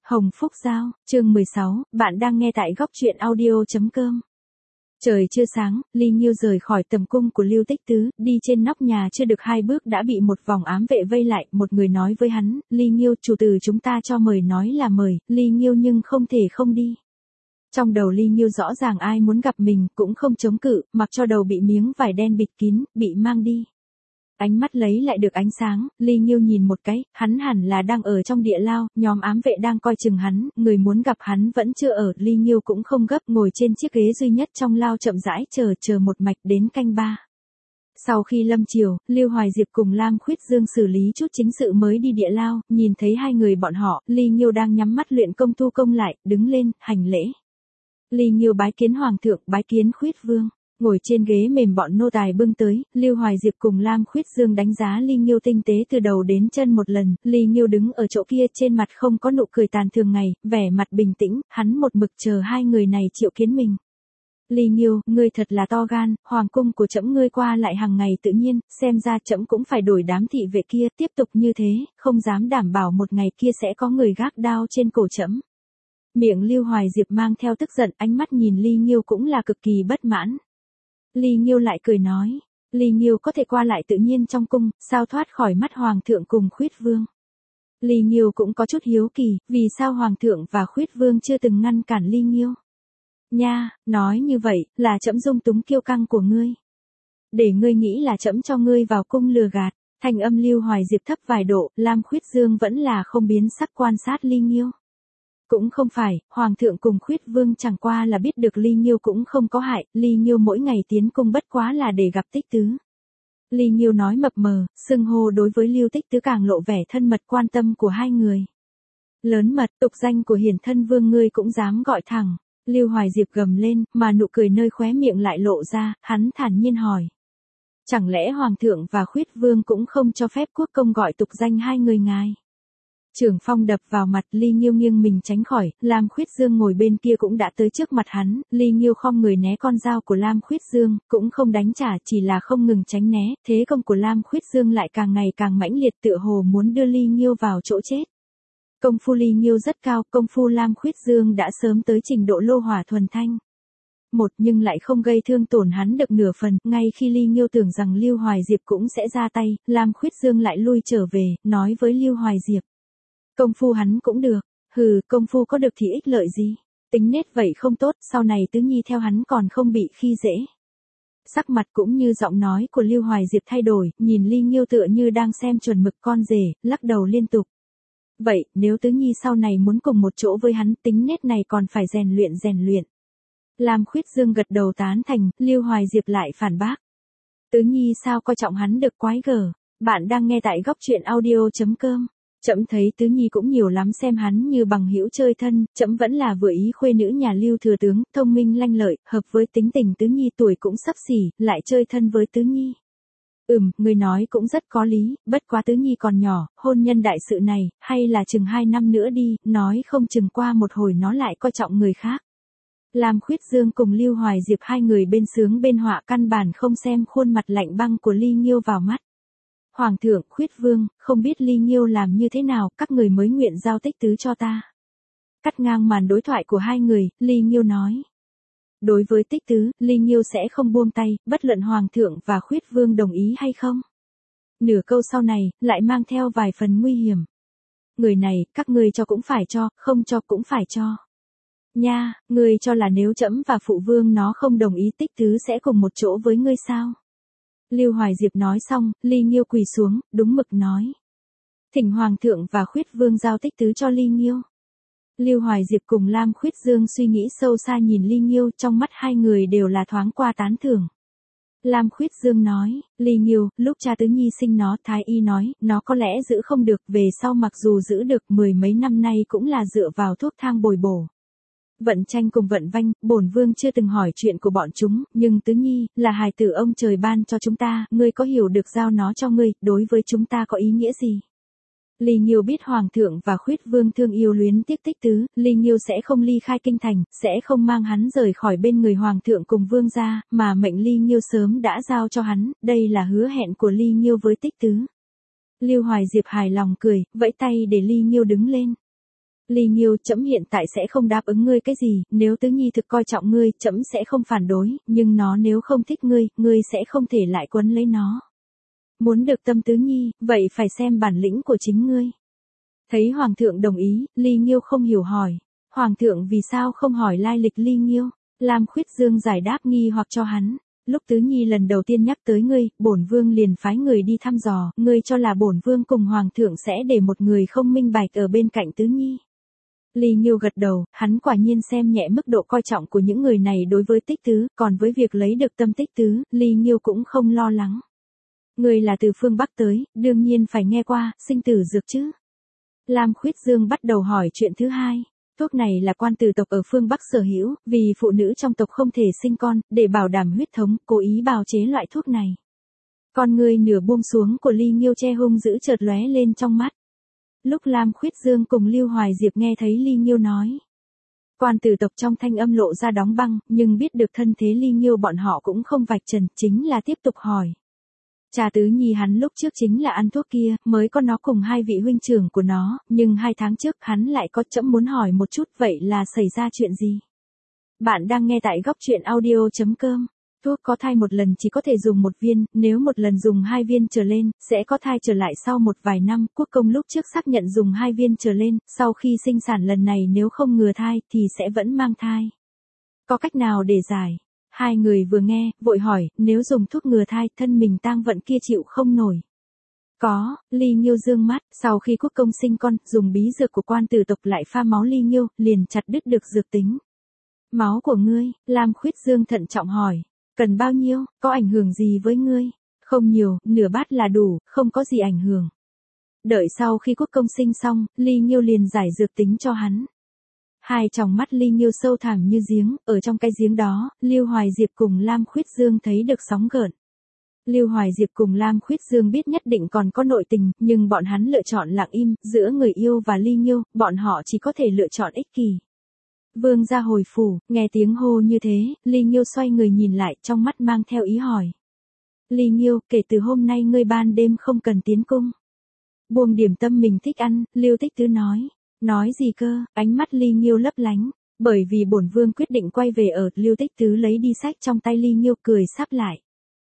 Hồng Phúc Giao, chương 16, bạn đang nghe tại góc truyện audio.com. Trời chưa sáng, Ly Nghiêu rời khỏi tầm cung của Lưu Tích Tứ, đi trên nóc nhà chưa được 2 bước đã bị một vòng ám vệ vây lại, một người nói với hắn, Ly Nghiêu, chủ tử chúng ta cho mời nói là mời, Ly Nghiêu nhưng không thể không đi. Trong đầu Ly Nghiêu rõ ràng ai muốn gặp mình, cũng không chống cự, mặc cho đầu bị miếng vải đen bịt kín, bị mang đi. Ánh mắt lấy lại được ánh sáng, Ly Nghiêu nhìn một cái, hắn hẳn là đang ở trong địa lao, nhóm ám vệ đang coi chừng hắn, người muốn gặp hắn vẫn chưa ở, Ly Nghiêu cũng không gấp, ngồi trên chiếc ghế duy nhất trong lao chậm rãi chờ một mạch đến canh 3. Sau khi lâm chiều, Lưu Hoài Diệp cùng Lam Khuyết Dương xử lý chút chính sự mới đi địa lao, nhìn thấy hai người bọn họ, Ly Nghiêu đang nhắm mắt luyện công tu công lại, đứng lên, hành lễ. Ly Nghiêu bái kiến Hoàng thượng, bái kiến Khuyết Vương. Ngồi trên ghế mềm bọn nô tài bưng tới, Lưu Hoài Diệp cùng Lam Khuyết Dương đánh giá Ly Nghiêu tinh tế từ đầu đến chân một lần, Ly Nghiêu đứng ở chỗ kia trên mặt không có nụ cười tàn thường ngày, vẻ mặt bình tĩnh, hắn một mực chờ hai người này triệu kiến mình. Ly Nghiêu, ngươi thật là to gan, hoàng cung của trẫm ngươi qua lại hàng ngày tự nhiên, xem ra trẫm cũng phải đổi đám thị vệ kia, tiếp tục như thế, không dám đảm bảo một ngày kia sẽ có người gác đao trên cổ trẫm. Miệng Lưu Hoài Diệp mang theo tức giận, ánh mắt nhìn Ly Nghiêu cũng là cực kỳ bất mãn. Ly Nghiêu lại cười nói, Ly Nghiêu có thể qua lại tự nhiên trong cung, sao thoát khỏi mắt Hoàng thượng cùng Khuyết Vương. Ly Nghiêu cũng có chút hiếu kỳ, vì sao Hoàng thượng và Khuyết Vương chưa từng ngăn cản Ly Nghiêu. Nha, nói như vậy, là trẫm dung túng kiêu căng của ngươi. Để ngươi nghĩ là trẫm cho ngươi vào cung lừa gạt, thanh âm Lưu Hoài Diệp thấp vài độ, Lam Khuyết Dương vẫn là không biến sắc quan sát Ly Nghiêu. Cũng không phải, Hoàng thượng cùng Khuyết Vương chẳng qua là biết được Ly Nghiêu cũng không có hại, Ly Nghiêu mỗi ngày tiến cung bất quá là để gặp Tích Tứ. Ly Nghiêu nói mập mờ, xưng hô đối với Lưu Tích Tứ càng lộ vẻ thân mật quan tâm của hai người. Lớn mật, tục danh của hiển thân vương ngươi cũng dám gọi thẳng. Lưu Hoài Diệp gầm lên, mà nụ cười nơi khóe miệng lại lộ ra, hắn thản nhiên hỏi. Chẳng lẽ Hoàng thượng và Khuyết Vương cũng không cho phép quốc công gọi tục danh hai người ngài? Trưởng phong đập vào mặt, Ly Nghiêu nghiêng mình tránh khỏi, Lam Khuyết Dương ngồi bên kia cũng đã tới trước mặt hắn, Ly Nghiêu khom người né con dao của Lam Khuyết Dương, cũng không đánh trả, chỉ là không ngừng tránh né, thế công của Lam Khuyết Dương lại càng ngày càng mãnh liệt, tựa hồ muốn đưa Ly Nghiêu vào chỗ chết. Công phu Ly Nghiêu rất cao, công phu Lam Khuyết Dương đã sớm tới trình độ lô hỏa thuần thanh. Nhưng lại không gây thương tổn hắn được nửa phần, ngay khi Ly Nghiêu tưởng rằng Lưu Hoài Diệp cũng sẽ ra tay, Lam Khuyết Dương lại lui trở về, nói với Lưu Hoài Diệp. Công phu hắn cũng được, công phu có được thì ích lợi gì, tính nết vậy không tốt, sau này Tứ Nhi theo hắn còn không bị khi dễ. Sắc mặt cũng như giọng nói của Lưu Hoài Diệp thay đổi, nhìn Ly Nghiêu tựa như đang xem chuẩn mực con rể, lắc đầu liên tục. Vậy, nếu Tứ Nhi sau này muốn cùng một chỗ với hắn, tính nết này còn phải rèn luyện. Lam Khuyết Dương gật đầu tán thành, Lưu Hoài Diệp lại phản bác. Tứ Nhi sao coi trọng hắn được quái gở, bạn đang nghe tại góc truyện audio.com. Trẫm thấy Tứ Nhi cũng nhiều lắm, xem hắn như bằng hữu chơi thân, trẫm vẫn là vừa ý khuê nữ nhà Lưu thừa tướng, thông minh lanh lợi, hợp với tính tình Tứ Nhi, tuổi cũng xấp xỉ, lại chơi thân với Tứ Nhi. Người nói cũng rất có lý, bất quá Tứ Nhi còn nhỏ, hôn nhân đại sự này, hay là chừng 2 năm nữa đi, nói không chừng qua một hồi nó lại coi trọng người khác. Lam Khuyết Dương cùng Lưu Hoài Diệp hai người bên sướng bên họa, căn bản không xem khuôn mặt lạnh băng của Ly Nghiêu vào mắt. Hoàng thượng, Khuyết Vương, không biết Ly Nghiêu làm như thế nào, các người mới nguyện giao Tích Tứ cho ta. Cắt ngang màn đối thoại của hai người, Ly Nghiêu nói. Đối với Tích Tứ, Ly Nghiêu sẽ không buông tay, bất luận Hoàng thượng và Khuyết Vương đồng ý hay không. Nửa câu sau này, lại mang theo vài phần nguy hiểm. Người này, các ngươi cho cũng phải cho, không cho cũng phải cho. Nha, ngươi cho là nếu trẫm và phụ vương nó không đồng ý Tích Tứ sẽ cùng một chỗ với ngươi sao? Lưu Hoài Diệp nói xong, Ly Nghiêu quỳ xuống, đúng mực nói. Thỉnh Hoàng thượng và Khuyết Vương giao Tích Tứ cho Ly Nghiêu. Lưu Hoài Diệp cùng Lam Khuyết Dương suy nghĩ sâu xa nhìn Ly Nghiêu, trong mắt hai người đều là thoáng qua tán thưởng. Lam Khuyết Dương nói, Ly Nghiêu, lúc cha Tứ Nhi sinh nó, Thái Y nói, nó có lẽ giữ không được, về sau mặc dù giữ được 10 mấy năm nay cũng là dựa vào thuốc thang bồi bổ. Vận Tranh cùng Vận Vanh, bổn vương chưa từng hỏi chuyện của bọn chúng, nhưng Tứ Nhi, là hài tử ông trời ban cho chúng ta, ngươi có hiểu được giao nó cho ngươi, đối với chúng ta có ý nghĩa gì? Ly Nghiêu biết Hoàng thượng và Khuyết Vương thương yêu luyến tiếc Tích Tứ, Ly Nghiêu sẽ không ly khai kinh thành, sẽ không mang hắn rời khỏi bên người Hoàng thượng cùng Vương gia, mà mệnh Ly Nghiêu sớm đã giao cho hắn, đây là hứa hẹn của Ly Nghiêu với Tích Tứ. Lưu Hoài Diệp hài lòng cười, vẫy tay để Ly Nghiêu đứng lên. Ly Nghiêu, trẫm hiện tại sẽ không đáp ứng ngươi cái gì, nếu Tứ Nhi thực coi trọng ngươi, trẫm sẽ không phản đối, nhưng nó nếu không thích ngươi, ngươi sẽ không thể lại quấn lấy nó. Muốn được tâm Tứ Nhi, vậy phải xem bản lĩnh của chính ngươi. Thấy Hoàng thượng đồng ý, Ly Nghiêu không hiểu hỏi. Hoàng thượng vì sao không hỏi lai lịch Ly Nghiêu? Lam Khuyết Dương giải đáp nghi hoặc cho hắn. Lúc Tứ Nhi lần đầu tiên nhắc tới ngươi, bổn vương liền phái người đi thăm dò, ngươi cho là bổn vương cùng Hoàng thượng sẽ để một người không minh bạch ở bên cạnh Tứ Nhi. Ly Nghiêu gật đầu, hắn quả nhiên xem nhẹ mức độ coi trọng của những người này đối với Tích Tứ, còn với việc lấy được tâm Tích Tứ, Ly Nghiêu cũng không lo lắng. Ngươi là từ phương Bắc tới, đương nhiên phải nghe qua, sinh tử dược chứ. Lam Khuyết Dương bắt đầu hỏi chuyện thứ hai. Thuốc này là quan tử tộc ở phương Bắc sở hữu, vì phụ nữ trong tộc không thể sinh con, để bảo đảm huyết thống, cố ý bào chế loại thuốc này. Con ngươi nửa buông xuống của Ly Nghiêu che hung dữ chợt lóe lên trong mắt. Lúc Lam Khuyết Dương cùng Lưu Hoài Diệp nghe thấy Ly Nghiêu nói. Quan tử tộc trong thanh âm lộ ra đóng băng, nhưng biết được thân thế Ly Nghiêu bọn họ cũng không vạch trần, chính là tiếp tục hỏi. Cha Tứ Nhi hắn lúc trước chính là ăn thuốc kia, mới có nó cùng hai vị huynh trưởng của nó, nhưng 2 tháng trước hắn lại có, trẫm muốn hỏi một chút, vậy là xảy ra chuyện gì? Bạn đang nghe tại góc truyện audio.com. Thuốc có thai một lần chỉ có thể dùng 1 viên, nếu một lần dùng 2 viên trở lên, sẽ có thai trở lại sau một vài năm. Quốc công lúc trước xác nhận dùng 2 viên trở lên, sau khi sinh sản lần này nếu không ngừa thai thì sẽ vẫn mang thai. Có cách nào để giải? Hai người vừa nghe, vội hỏi, nếu dùng thuốc ngừa thai, thân mình tang vận kia chịu không nổi. Có, Ly Nghiêu dương mắt, sau khi quốc công sinh con, dùng bí dược của quan tử tộc lại pha máu Ly Nghiêu, liền chặt đứt được dược tính. Máu của ngươi, Lam Khuyết Dương thận trọng hỏi, cần bao nhiêu, có ảnh hưởng gì với ngươi? Không nhiều, nửa bát là đủ, không có gì ảnh hưởng. Đợi sau khi quốc công sinh xong, Ly Nghiêu liền giải dược tính cho hắn. Hai tròng mắt Ly Nghiêu sâu thẳm như giếng, ở trong cái giếng đó, Lưu Hoài Diệp cùng Lam Khuyết Dương thấy được sóng gợn. Lưu Hoài Diệp cùng Lam Khuyết Dương biết nhất định còn có nội tình, nhưng bọn hắn lựa chọn lặng im, giữa người yêu và Ly Nghiêu, bọn họ chỉ có thể lựa chọn ích kỷ. Vương gia hồi phủ, nghe tiếng hô như thế, Ly Nghiêu xoay người nhìn lại, trong mắt mang theo ý hỏi. Ly Nghiêu, kể từ hôm nay ngươi ban đêm không cần tiến cung. Buông điểm tâm mình thích ăn, Lưu Tích Tứ nói. Nói gì cơ? Ánh mắt Ly Nghiêu lấp lánh. Bởi vì bổn vương quyết định quay về ở, Lưu Tích Tứ lấy đi sách trong tay Ly Nghiêu cười sắp lại.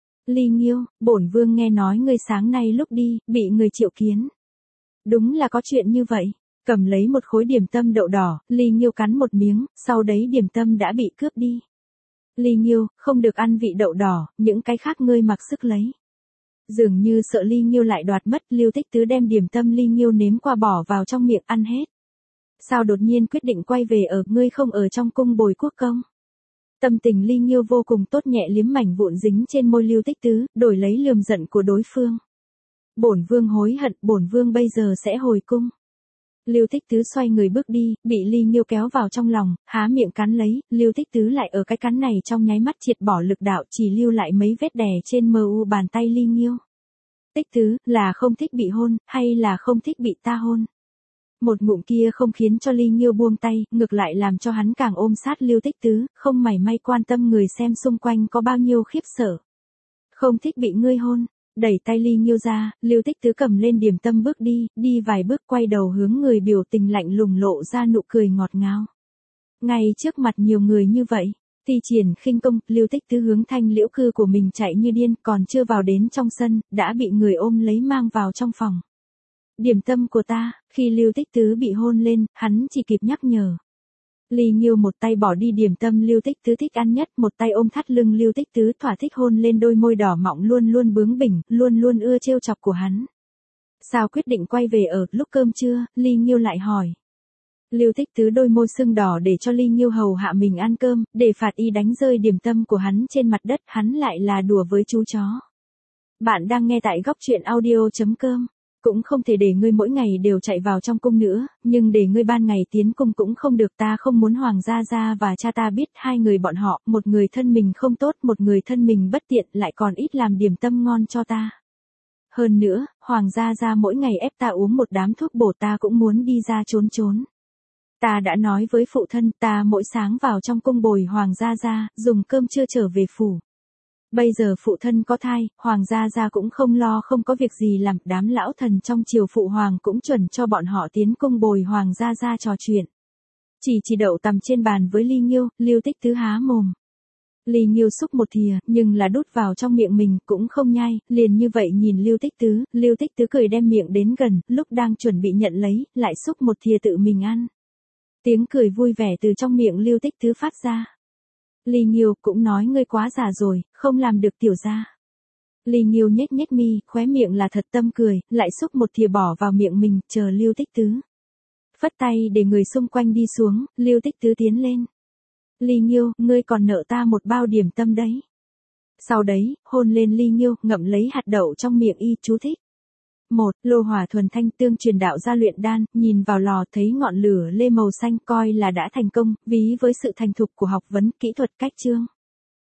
Ly Nghiêu, bổn vương nghe nói ngươi sáng nay lúc đi, bị người triệu kiến. Đúng là có chuyện như vậy. Cầm lấy một khối điểm tâm đậu đỏ, Ly Nghiêu cắn một miếng, sau đấy điểm tâm đã bị cướp đi. Ly Nghiêu, không được ăn vị đậu đỏ, những cái khác ngươi mặc sức lấy. Dường như sợ Ly Nghiêu lại đoạt mất, Lưu Tích Tứ đem điểm tâm Ly Nghiêu nếm qua bỏ vào trong miệng ăn hết. Sao đột nhiên quyết định quay về ở, ngươi không ở trong cung bồi quốc công? Tâm tình Ly Nghiêu vô cùng tốt, nhẹ liếm mảnh vụn dính trên môi Lưu Tích Tứ, đổi lấy lườm giận của đối phương. Bổn vương hối hận, bổn vương bây giờ sẽ hồi cung. Lưu Tích Tứ xoay người bước đi, bị Ly Nghiêu kéo vào trong lòng, há miệng cắn lấy, Lưu Tích Tứ lại ở cái cắn này trong nháy mắt triệt bỏ lực đạo, chỉ lưu lại mấy vết đè trên mờ u bàn tay Ly Nghiêu. Tích Tứ, là không thích bị hôn, hay là không thích bị ta hôn? Một ngụm kia không khiến cho Ly Nghiêu buông tay, ngược lại làm cho hắn càng ôm sát Lưu Tích Tứ, không mảy may quan tâm người xem xung quanh có bao nhiêu khiếp sợ. Không thích bị ngươi hôn. Đẩy tay Ly Nghiêu ra, Lưu Tích Tứ cầm lên điểm tâm bước đi, đi vài bước quay đầu hướng người biểu tình lạnh lùng lộ ra nụ cười ngọt ngào. Ngay trước mặt nhiều người như vậy, thi triển khinh công, Lưu Tích Tứ hướng Thanh Liễu cư của mình chạy như điên, còn chưa vào đến trong sân, đã bị người ôm lấy mang vào trong phòng. Điểm tâm của ta, khi Lưu Tích Tứ bị hôn lên, hắn chỉ kịp nhắc nhở. Ly Nghiêu một tay bỏ đi điểm tâm Lưu Tích Tứ thích ăn nhất, một tay ôm thắt lưng Lưu Tích Tứ thỏa thích hôn lên đôi môi đỏ mọng luôn luôn bướng bỉnh, luôn luôn ưa trêu chọc của hắn. Sao quyết định quay về ở, lúc cơm trưa, Ly Nghiêu lại hỏi. Lưu Tích Tứ đôi môi sưng đỏ để cho Ly Nghiêu hầu hạ mình ăn cơm, để phạt y đánh rơi điểm tâm của hắn trên mặt đất, hắn lại là đùa với chú chó. Bạn đang nghe tại góc truyện audio.com. Cũng không thể để ngươi mỗi ngày đều chạy vào trong cung nữa, nhưng để ngươi ban ngày tiến cung cũng không được, ta không muốn Hoàng gia gia và cha ta biết hai người bọn họ, một người thân mình không tốt, một người thân mình bất tiện, lại còn ít làm điểm tâm ngon cho ta. Hơn nữa, Hoàng gia gia mỗi ngày ép ta uống một đám thuốc bổ, ta cũng muốn đi ra trốn trốn. Ta đã nói với phụ thân, ta mỗi sáng vào trong cung bồi Hoàng gia gia, dùng cơm trưa trở về phủ. Bây giờ phụ thân có thai, Hoàng gia gia cũng không lo không có việc gì làm, đám lão thần trong triều phụ hoàng cũng chuẩn cho bọn họ tiến cung bồi Hoàng gia gia trò chuyện. Chỉ đậu tằm trên bàn với ly nghiêu, Lưu Tích Tứ há mồm. Ly Nghiêu xúc một thìa, nhưng là đút vào trong miệng mình, cũng không nhai, liền như vậy nhìn Lưu Tích Tứ cười đem miệng đến gần, lúc đang chuẩn bị nhận lấy, lại xúc một thìa tự mình ăn. Tiếng cười vui vẻ từ trong miệng Lưu Tích Tứ phát ra. Ly Nghiêu cũng nói ngươi quá già rồi, không làm được tiểu gia. Ly Nghiêu nhếch nhếch mi, khóe miệng là thật tâm cười, lại xúc một thìa bỏ vào miệng mình, chờ Lưu Tích Tứ. Phất tay để người xung quanh đi xuống, Lưu Tích Tứ tiến lên. Ly Nghiêu, ngươi còn nợ ta một bao điểm tâm đấy. Sau đấy, hôn lên Ly Nghiêu, ngậm lấy hạt đậu trong miệng y, chú thích. 1. Lô hỏa thuần thanh tương truyền đạo gia luyện đan, nhìn vào lò thấy ngọn lửa lê màu xanh coi là đã thành công, ví với sự thành thục của học vấn kỹ thuật cách chương.